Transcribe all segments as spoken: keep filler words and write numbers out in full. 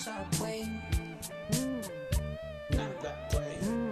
that way. Not that way.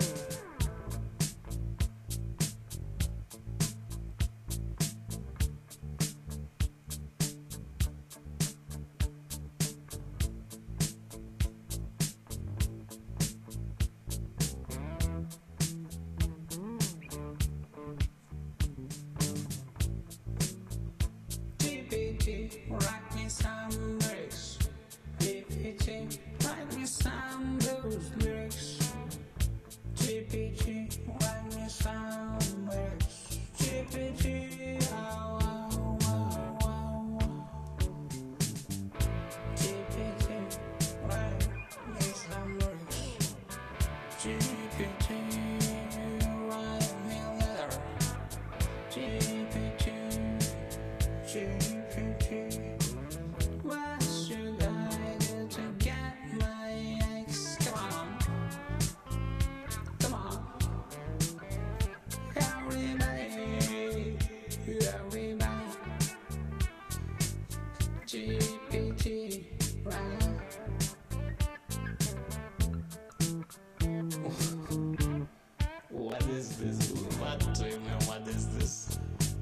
G P T, write me some lyrics. G P T, write me some blues lyrics. G P T, write me some lyrics. G P T, oh, oh, oh, oh, oh. G P T, write me some lyrics. G P T, write me a letter. G P T, G P T, what should I do to get my ex? Come on, come on, everybody, everybody. G P T, right? What is this? What do you mean? What is this?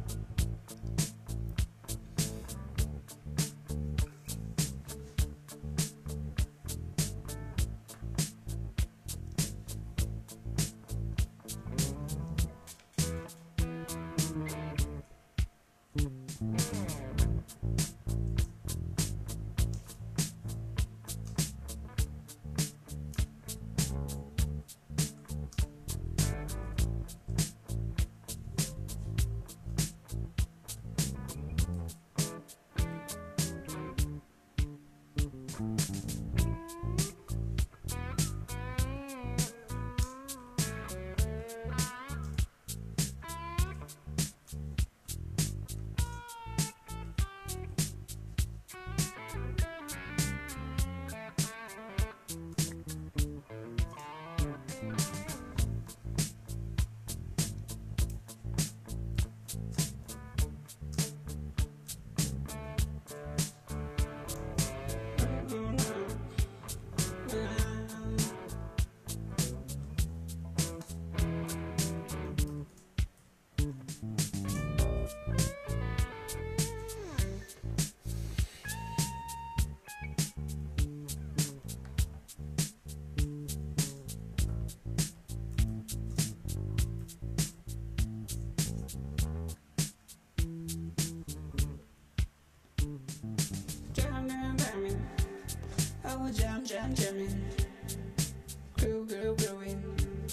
Jamming, jamming, oh jam, jam, jamming, groove, groove, growing,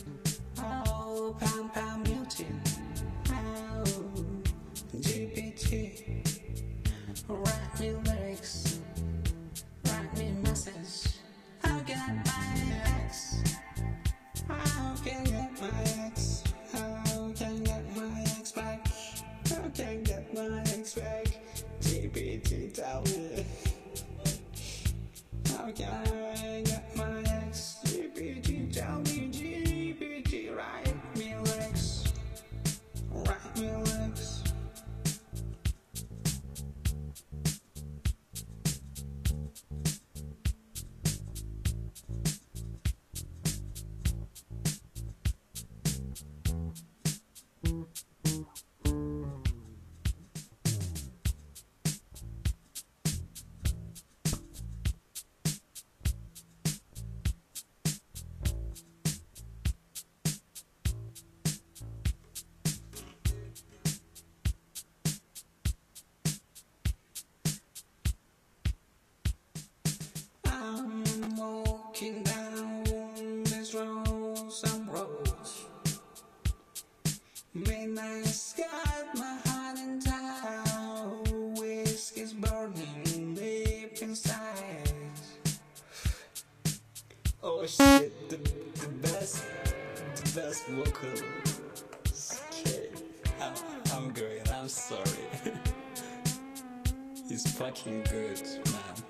oh pound, pound, muting, oh G P T, write me lyrics, write me message. I'll get my ex, how can get my ex, how can get my ex back, how can get my ex back. G P T, tell me, how can I get my ex? G P T, tell me, G P T, write me lyrics, write me lyrics. I'm walking down this road, some roads. Midnight sky, my heart in town. Whiskey's burning deep inside. Oh shit, the, the best, the best vocal. Okay, I'm, I'm great, I'm sorry. He's fucking good, man.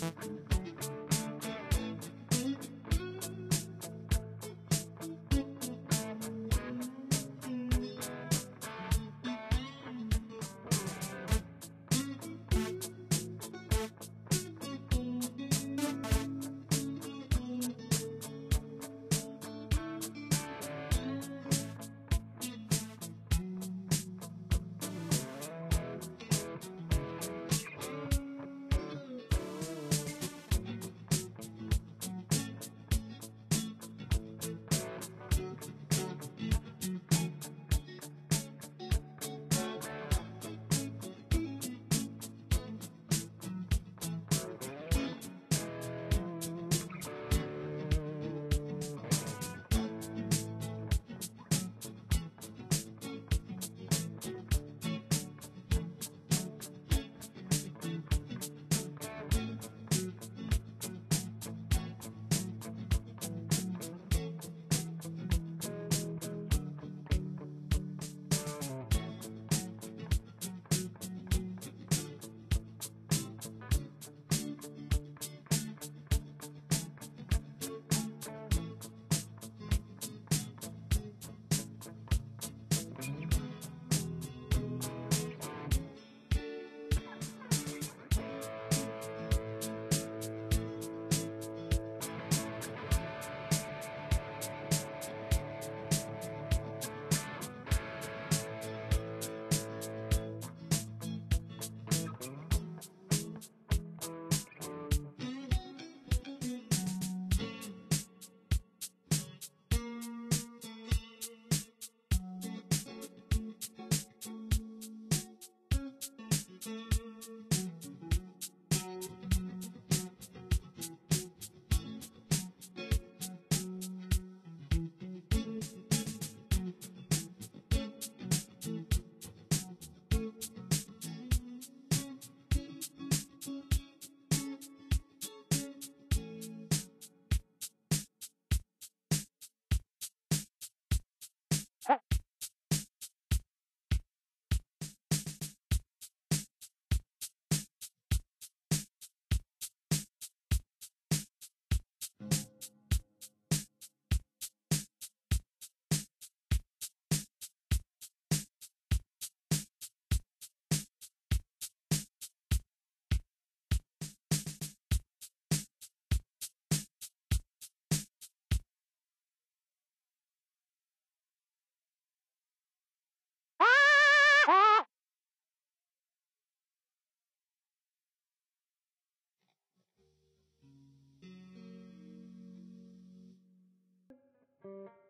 Thank you.